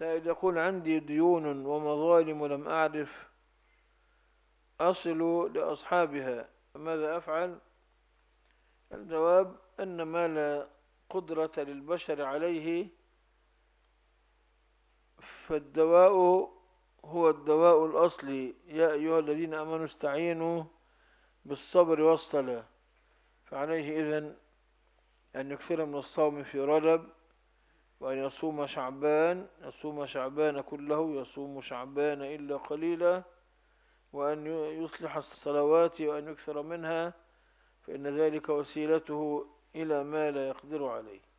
سائل يقول: عندي ديون ومظالم ولم أعرف أصل لأصحابها، فماذا أفعل؟ الجواب أن ما لا قدرة للبشر عليه فالدواء هو الدواء الأصلي. يا أيها الذين آمنوا استعينوا بالصبر والصلاة. فعليه إذن أن يكثر من الصوم في رجب، وأن يصوم شعبان كله، يصوم شعبان إلا قليلا، وأن يصلح الصلوات وأن يكثر منها، فإن ذلك وسيلته إلى ما لا يقدر عليه.